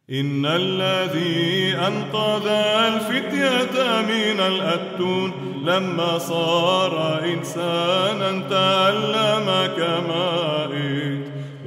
إن الذي أنقذ الفتية من الأتون لما صار إنسانا تألم كمائت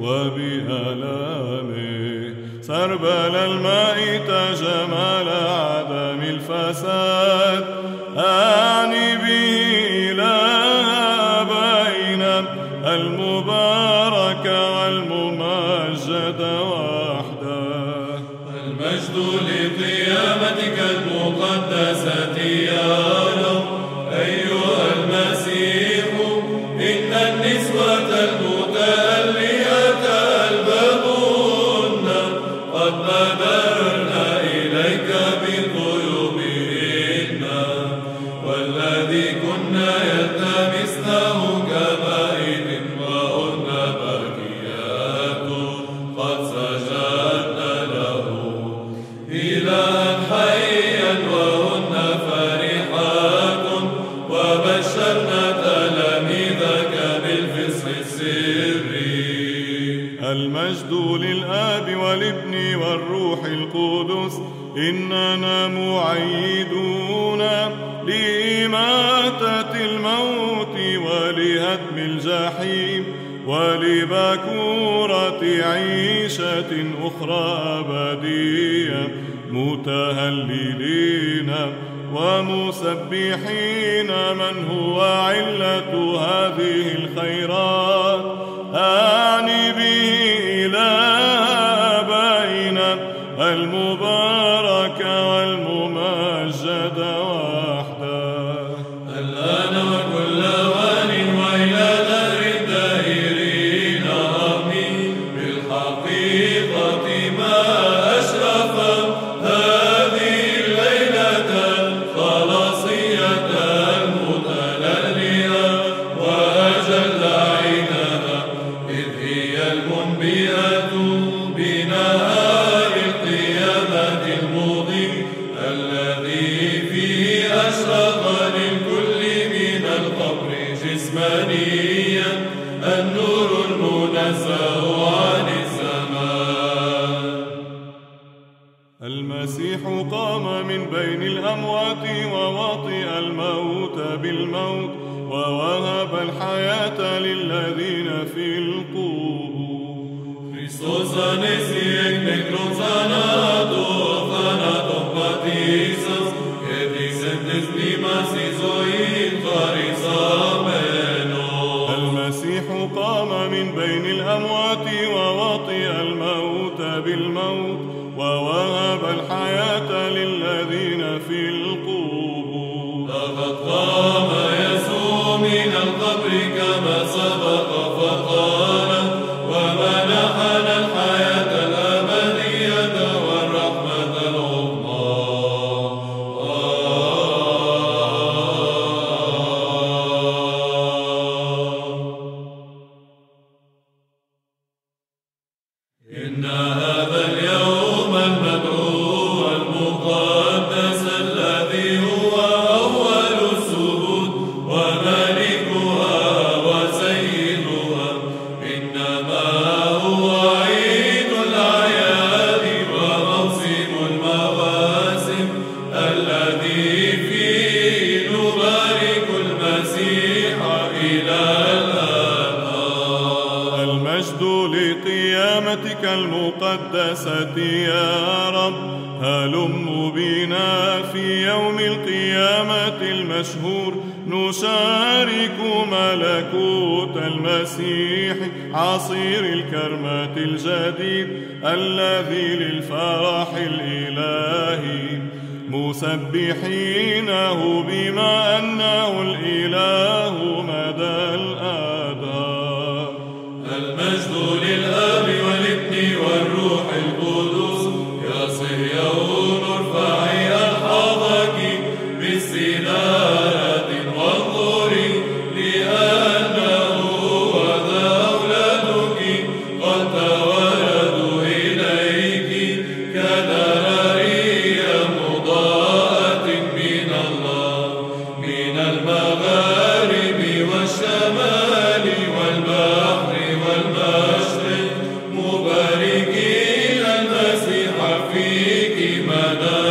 وبألامه سربل الماء تجمل عدم الفساد أعني به إله بين المبارك والممجد وحده. المجد لقيامتك المقدسة يا رب أيها المسيح. إن النسوة المتألية البغون قد بادرن إليك بطيوبهن والذي كنا يلتمسنه كمائد وهن باكيات قد سجدن له إلها حيا وهن فرحات وبشرنا تلاميذك بالفصح السري. المجد للآب والابن والروح القدس إننا معيدون لإماتة الموت ولهدم الجحيم ولبكورة عيشة أخرى أبدية متهللين ومسبحين من هو علة هذه الخيرات أعني به إله بين المبارك والممجد وحده. الآن وكل وان وإلى دهر الداهرين آمين. بالحقيقة ما أشرف هذه الليلة الخلاصية المتلألئة وأجل عينها إذ هي المنبئة بنهار القيامة المضيء الذي فيه أشرق للكل من القبر جسمانيا النور المنزه عن الزمان. المسيح قام من بين الأموات ووطئ الموت بالموت ووهب الحياة للذين في القبور. Χριστός ανέστη εκ νεκρών θανάτου, θάνατον πατήσας, και της εν τες μνήμας η ζωή χαρισαμένο. المسيح قام من بين الأموات ووطئ الموت بالموت ووهب الحياة للذين في القبور. لقد قام يسوع من القبر كما سبق فقال ومنحنا الحياة الأبدية والرحمة العظمى. إن هذا اليوم المدعو المقدس الذي هو أول السبوت وملكها وسيدها إنما هو عيد الأعياد وموسم المواسم الذي فيه نبارك المسيح إلى الآن. المجد لقيامتك المقدسة يا رب هلم بنا في يوم القيامة المشهور نشارك ملكوت المسيح عصير الكرمة الجديد الذي للفرح الإلهي مسبحينه بما أنه الإله مدى الآداب. المجد للآب والابن والروح القدس يا صهيون ارفعي ألحاظك باستنارة وانظري لأنه وذا أولادك قد توردوا إليك كذراري مضاءة من الله من المغارب والشمال والبحر والمشرق مباركين المسيح فيك مدى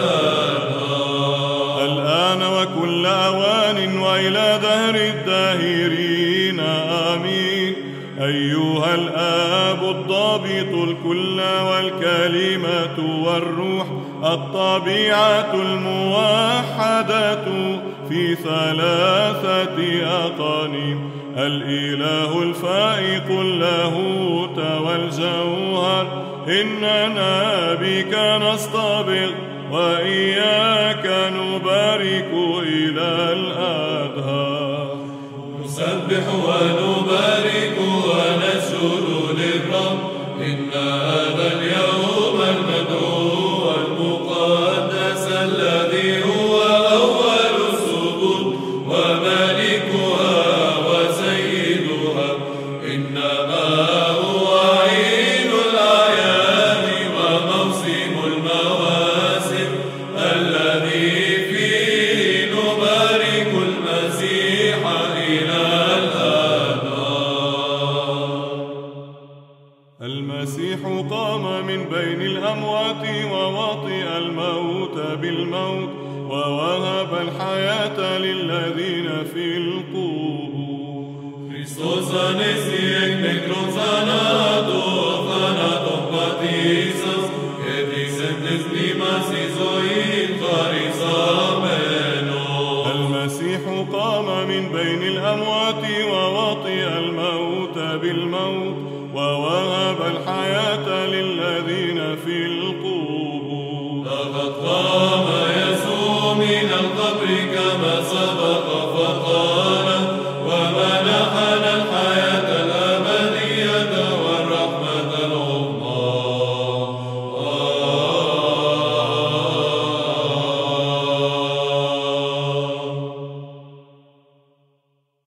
الآن وكل أوان وإلى دهر الداهرين آمين. أيها الآب الضابط الكل والكلمة والروح الطبيعة الموحدة في ثلاثة أقانيم، الإله الفائق اللاهوت والجوهر، إننا بك نصطبغ وإياك نبارك إلى الأدهار. نسبح ونبارك ونسجد للرب، إن هذا اليوم المدعو المقدس الذي هو أول السجود وملكها وسيدها، إنما هو عيد الأعياد وموسم المواسم الذي فيه نبارك المسيح إلى الآن. المسيح قام من بين الأموات ووطئ الموت بالموت ووهب الحياة للذين في القبور. Χριστός ανέστη εκ νεκρών θανάτου, θάνατον πατήσας, και της εν τες μνήμας η ζωή χαρισάμενος. المسيح قام من بين الأموات ووطئ الموت بالموت ووهب الحياة للذين في القبور. لقد قام يسوع من القبر كما سبق